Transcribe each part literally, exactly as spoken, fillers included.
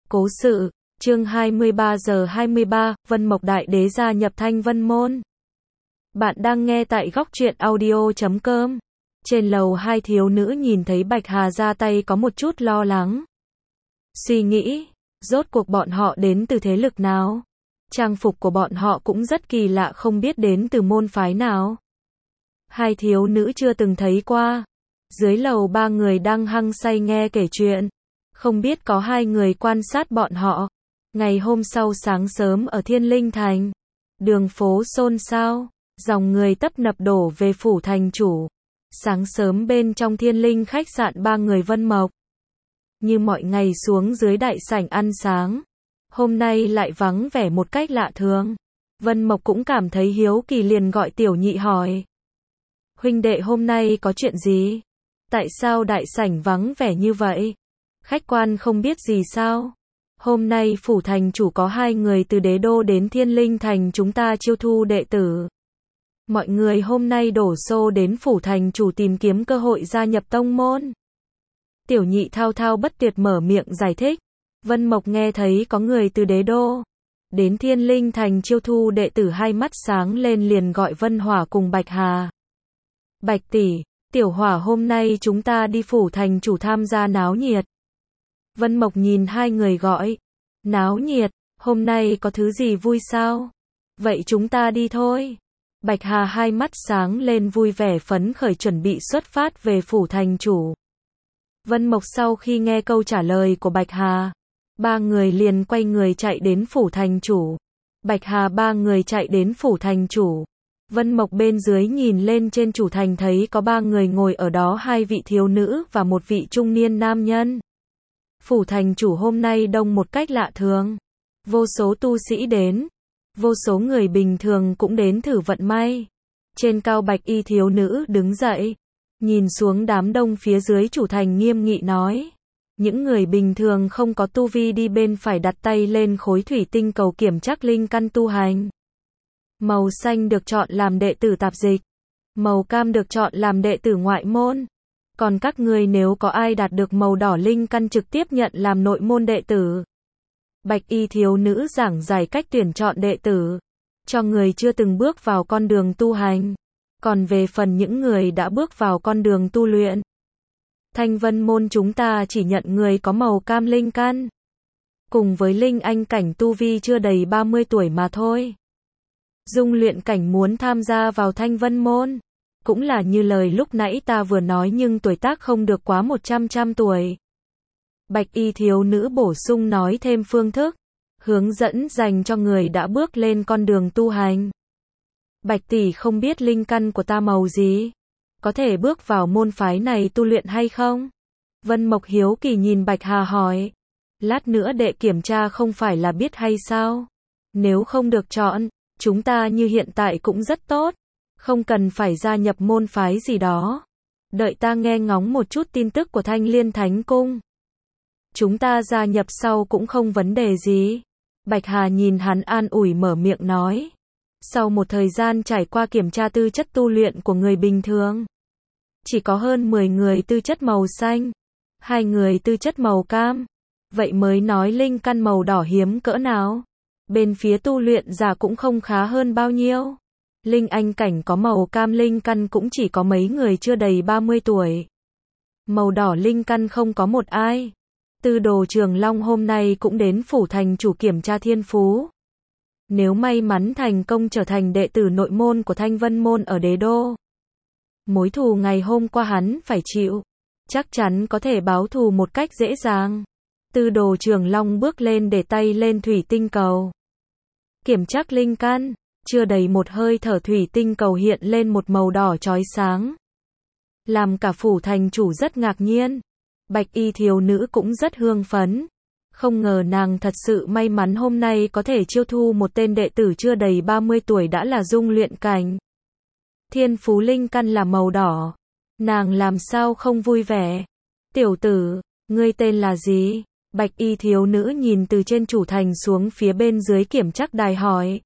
Cố sự, chương hai mươi ba giờ hai mươi ba, Vân Mộc Đại Đế gia nhập Thanh Vân Môn. Bạn đang nghe tại góc truyện audio chấm com. Trên lầu hai thiếu nữ nhìn thấy Bạch Hà ra tay có một chút lo lắng. Suy nghĩ, rốt cuộc bọn họ đến từ thế lực nào? Trang phục của bọn họ cũng rất kỳ lạ, không biết đến từ môn phái nào. Hai thiếu nữ chưa từng thấy qua. Dưới lầu ba người đang hăng say nghe kể chuyện. Không biết có hai người quan sát bọn họ. Ngày hôm sau sáng sớm ở Thiên Linh Thành, đường phố xôn xao, dòng người tấp nập đổ về phủ thành chủ. Sáng sớm bên trong Thiên Linh khách sạn ba người Vân Mộc, như mọi ngày xuống dưới đại sảnh ăn sáng. Hôm nay lại vắng vẻ một cách lạ thường. Vân Mộc cũng cảm thấy hiếu kỳ, liền gọi Tiểu Nhị hỏi: huynh đệ, hôm nay có chuyện gì? Tại sao đại sảnh vắng vẻ như vậy? Khách quan không biết gì sao? Hôm nay phủ thành chủ có hai người từ Đế Đô đến Thiên Linh Thành chúng ta chiêu thu đệ tử. Mọi người hôm nay đổ xô đến phủ thành chủ tìm kiếm cơ hội gia nhập tông môn. Tiểu Nhị thao thao bất tuyệt mở miệng giải thích. Vân Mộc nghe thấy có người từ Đế Đô đến Thiên Linh Thành chiêu thu đệ tử, hai mắt sáng lên, liền gọi Vân Hỏa cùng Bạch Hà. Bạch tỷ, Tiểu Hỏa, hôm nay chúng ta đi phủ thành chủ tham gia náo nhiệt. Vân Mộc nhìn hai người gọi. Náo nhiệt? Hôm nay có thứ gì vui sao? Vậy chúng ta đi thôi. Bạch Hà hai mắt sáng lên, vui vẻ phấn khởi chuẩn bị xuất phát về phủ thành chủ. Vân Mộc sau khi nghe câu trả lời của Bạch Hà, ba người liền quay người chạy đến phủ thành chủ. Bạch Hà ba người chạy đến phủ thành chủ. Vân Mộc bên dưới nhìn lên trên chủ thành, thấy có ba người ngồi ở đó, hai vị thiếu nữ và một vị trung niên nam nhân. Phủ thành chủ hôm nay đông một cách lạ thường. Vô số tu sĩ đến, vô số người bình thường cũng đến thử vận may. Trên cao bạch y thiếu nữ đứng dậy, nhìn xuống đám đông phía dưới chủ thành, nghiêm nghị nói: những người bình thường không có tu vi đi bên phải đặt tay lên khối thủy tinh cầu kiểm trắc linh căn tu hành. Màu xanh được chọn làm đệ tử tạp dịch, màu cam được chọn làm đệ tử ngoại môn. Còn các người nếu có ai đạt được màu đỏ linh căn trực tiếp nhận làm nội môn đệ tử. Bạch y thiếu nữ giảng giải cách tuyển chọn đệ tử cho người chưa từng bước vào con đường tu hành. Còn về phần những người đã bước vào con đường tu luyện, Thanh Vân môn chúng ta chỉ nhận người có màu cam linh căn, cùng với linh anh cảnh tu vi chưa đầy ba mươi tuổi mà thôi. Dung luyện cảnh muốn tham gia vào Thanh Vân môn, cũng là như lời lúc nãy ta vừa nói, nhưng tuổi tác không được quá một trăm trăm tuổi. Bạch y thiếu nữ bổ sung nói thêm phương thức, hướng dẫn dành cho người đã bước lên con đường tu hành. Bạch tỷ, không biết linh căn của ta màu gì? Có thể bước vào môn phái này tu luyện hay không? Vân Mộc hiếu kỳ nhìn Bạch Hà hỏi. Lát nữa đệ kiểm tra không phải là biết hay sao? Nếu không được chọn, chúng ta như hiện tại cũng rất tốt. Không cần phải gia nhập môn phái gì đó. Đợi ta nghe ngóng một chút tin tức của Thanh Liên Thánh Cung. Chúng ta gia nhập sau cũng không vấn đề gì. Bạch Hà nhìn hắn an ủi mở miệng nói. Sau một thời gian trải qua kiểm tra tư chất tu luyện của người bình thường, chỉ có hơn mười người tư chất màu xanh, hai người tư chất màu cam. Vậy mới nói linh căn màu đỏ hiếm cỡ nào. Bên phía tu luyện giả cũng không khá hơn bao nhiêu. Linh anh cảnh có màu cam linh căn cũng chỉ có mấy người chưa đầy ba mươi tuổi. Màu đỏ linh căn không có một ai. Tư Đồ Trường Long hôm nay cũng đến phủ thành chủ kiểm tra thiên phú. Nếu may mắn thành công trở thành đệ tử nội môn của Thanh Vân môn ở Đế Đô, mối thù ngày hôm qua hắn phải chịu, chắc chắn có thể báo thù một cách dễ dàng. Tư Đồ Trường Long bước lên để tay lên thủy tinh cầu kiểm trắc linh căn. Chưa đầy một hơi thở, thủy tinh cầu hiện lên một màu đỏ chói sáng, làm cả phủ thành chủ rất ngạc nhiên. Bạch y thiếu nữ cũng rất hưng phấn. Không ngờ nàng thật sự may mắn hôm nay có thể chiêu thu một tên đệ tử chưa đầy ba mươi tuổi đã là dung luyện cảnh. Thiên phú linh căn là màu đỏ. Nàng làm sao không vui vẻ. Tiểu tử, ngươi tên là gì? Bạch y thiếu nữ nhìn từ trên chủ thành xuống phía bên dưới kiểm trắc đài hỏi.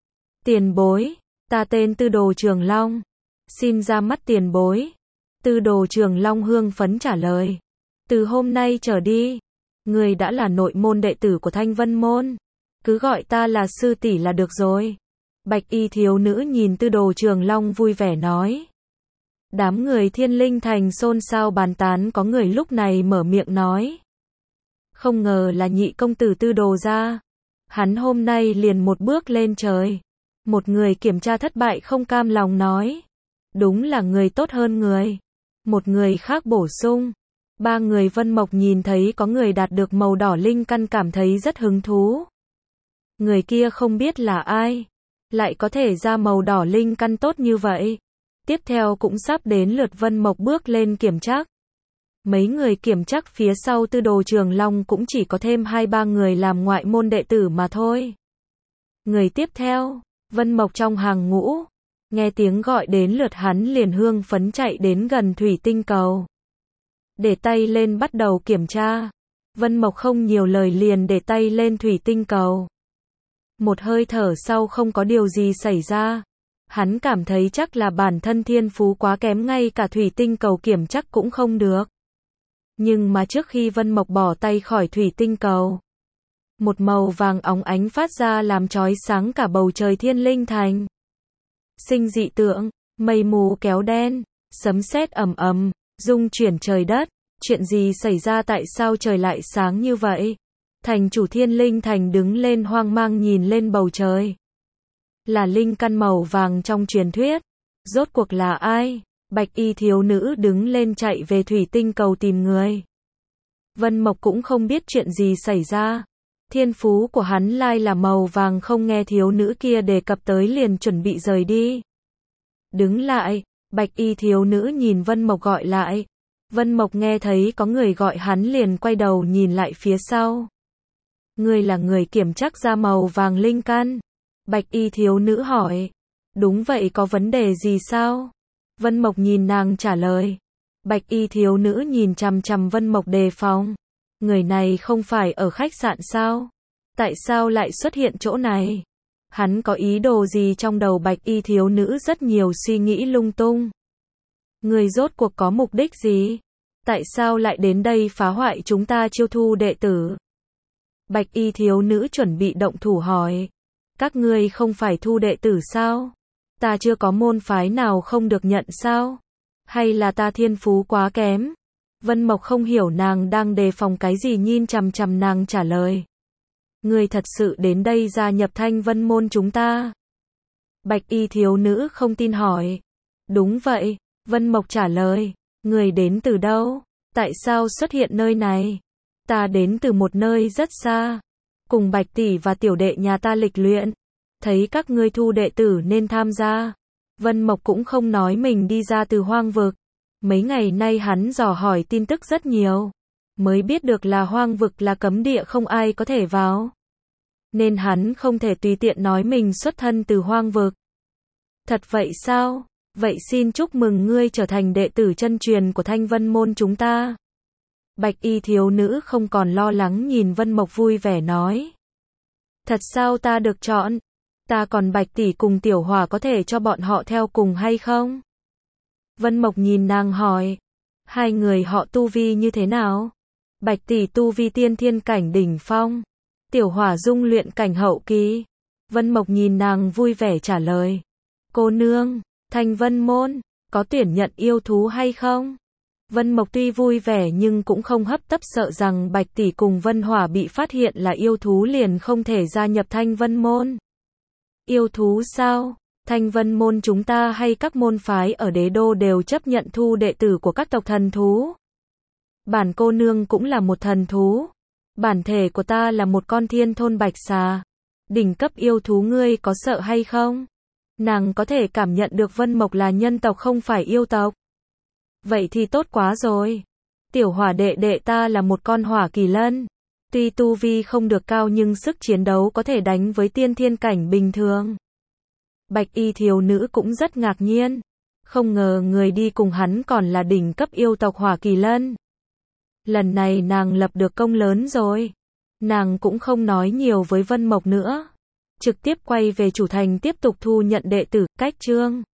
Tiền bối, ta tên Tư Đồ Trường Long. Xin ra mắt tiền bối. Tư Đồ Trường Long hưng phấn trả lời. Từ hôm nay trở đi, Ngươi đã là nội môn đệ tử của Thanh Vân Môn. Cứ gọi ta là sư tỷ là được rồi. Bạch y thiếu nữ nhìn Tư Đồ Trường Long vui vẻ nói. Đám người Thiên Linh Thành xôn xao bàn tán, có người lúc này mở miệng nói. Không ngờ là nhị công tử Tư Đồ gia. Hắn hôm nay liền một bước lên trời. Một người kiểm tra thất bại không cam lòng nói. Đúng là người tốt hơn người. Một người khác bổ sung. Ba người Vân Mộc nhìn thấy có người đạt được màu đỏ linh căn cảm thấy rất hứng thú. Người kia không biết là ai. Lại có thể ra màu đỏ linh căn tốt như vậy. Tiếp theo cũng sắp đến lượt Vân Mộc bước lên kiểm trắc. Mấy người kiểm trắc phía sau Tư Đồ Trường Long cũng chỉ có thêm hai ba người làm ngoại môn đệ tử mà thôi. Người tiếp theo, Vân Mộc trong hàng ngũ. Nghe tiếng gọi đến lượt hắn liền hương phấn chạy đến gần thủy tinh cầu. Để tay lên bắt đầu kiểm tra. Vân Mộc không nhiều lời liền để tay lên thủy tinh cầu. Một hơi thở sau không có điều gì xảy ra. Hắn cảm thấy chắc là bản thân thiên phú quá kém, ngay cả thủy tinh cầu kiểm chắc cũng không được. Nhưng mà trước khi Vân Mộc bỏ tay khỏi thủy tinh cầu, một màu vàng óng ánh phát ra làm chói sáng cả bầu trời Thiên Linh Thành. Sinh dị tượng, mây mù kéo đen, sấm sét ầm ầm, rung chuyển trời đất. Chuyện gì xảy ra, tại sao trời lại sáng như vậy? Thành chủ Thiên Linh Thành đứng lên hoang mang nhìn lên bầu trời. Là linh căn màu vàng trong truyền thuyết. Rốt cuộc là ai? Bạch y thiếu nữ đứng lên chạy về thủy tinh cầu tìm người. Vân Mộc cũng không biết chuyện gì xảy ra. Thiên phú của hắn lai là màu vàng, không nghe thiếu nữ kia đề cập tới liền chuẩn bị rời đi. Đứng lại, bạch y thiếu nữ nhìn Vân Mộc gọi lại. Vân Mộc nghe thấy có người gọi hắn liền quay đầu nhìn lại phía sau. Ngươi là người kiểm trắc ra màu vàng linh căn? Bạch y thiếu nữ hỏi. Đúng vậy, có vấn đề gì sao? Vân Mộc nhìn nàng trả lời. Bạch y thiếu nữ nhìn chằm chằm Vân Mộc đề phòng. Người này không phải ở khách sạn sao? Tại sao lại xuất hiện chỗ này? Hắn có ý đồ gì trong đầu? Bạch y thiếu nữ rất nhiều suy nghĩ lung tung. Người rốt cuộc có mục đích gì? Tại sao lại đến đây phá hoại chúng ta chiêu thu đệ tử? Bạch y thiếu nữ chuẩn bị động thủ hỏi. Các ngươi không phải thu đệ tử sao? Ta chưa có môn phái nào không được nhận sao? Hay là ta thiên phú quá kém? Vân Mộc không hiểu nàng đang đề phòng cái gì, nhìn chằm chằm nàng trả lời. Ngươi thật sự đến đây gia nhập Thanh Vân Môn chúng ta? Bạch y thiếu nữ không tin hỏi. Đúng vậy, Vân Mộc trả lời. Người đến từ đâu? Tại sao xuất hiện nơi này? Ta đến từ một nơi rất xa. Cùng Bạch tỷ và tiểu đệ nhà ta lịch luyện. Thấy các ngươi thu đệ tử nên tham gia. Vân Mộc cũng không nói mình đi ra từ hoang vực. Mấy ngày nay hắn dò hỏi tin tức rất nhiều. Mới biết được là hoang vực là cấm địa, không ai có thể vào. Nên hắn không thể tùy tiện nói mình xuất thân từ hoang vực. Thật vậy sao? Vậy xin chúc mừng ngươi trở thành đệ tử chân truyền của Thanh Vân Môn chúng ta. Bạch y thiếu nữ không còn lo lắng nhìn Vân Mộc vui vẻ nói. Thật sao ta được chọn? Ta còn Bạch tỷ cùng Tiểu Hỏa có thể cho bọn họ theo cùng hay không? Vân Mộc nhìn nàng hỏi. Hai người họ tu vi như thế nào? Bạch tỷ tu vi tiên thiên cảnh đỉnh phong. Tiểu Hỏa dung luyện cảnh hậu kỳ. Vân Mộc nhìn nàng vui vẻ trả lời. Cô nương, Thanh Vân Môn, có tuyển nhận yêu thú hay không? Vân Mộc tuy vui vẻ nhưng cũng không hấp tấp, sợ rằng Bạch tỷ cùng Vân Hỏa bị phát hiện là yêu thú liền không thể gia nhập Thanh Vân Môn. Yêu thú sao? Thanh Vân Môn chúng ta hay các môn phái ở đế đô đều chấp nhận thu đệ tử của các tộc thần thú. Bản cô nương cũng là một thần thú. Bản thể của ta là một con thiên thôn bạch xà. Đỉnh cấp yêu thú, ngươi có sợ hay không? Nàng có thể cảm nhận được Vân Mộc là nhân tộc không phải yêu tộc. Vậy thì tốt quá rồi. Tiểu Hỏa đệ đệ ta là một con hỏa kỳ lân. Tuy tu vi không được cao nhưng sức chiến đấu có thể đánh với tiên thiên cảnh bình thường. Bạch y thiếu nữ cũng rất ngạc nhiên. Không ngờ người đi cùng hắn còn là đỉnh cấp yêu tộc hỏa kỳ lân. Lần này nàng lập được công lớn rồi. Nàng cũng không nói nhiều với Vân Mộc nữa. Trực tiếp quay về chủ thành tiếp tục thu nhận đệ tử. Cách chương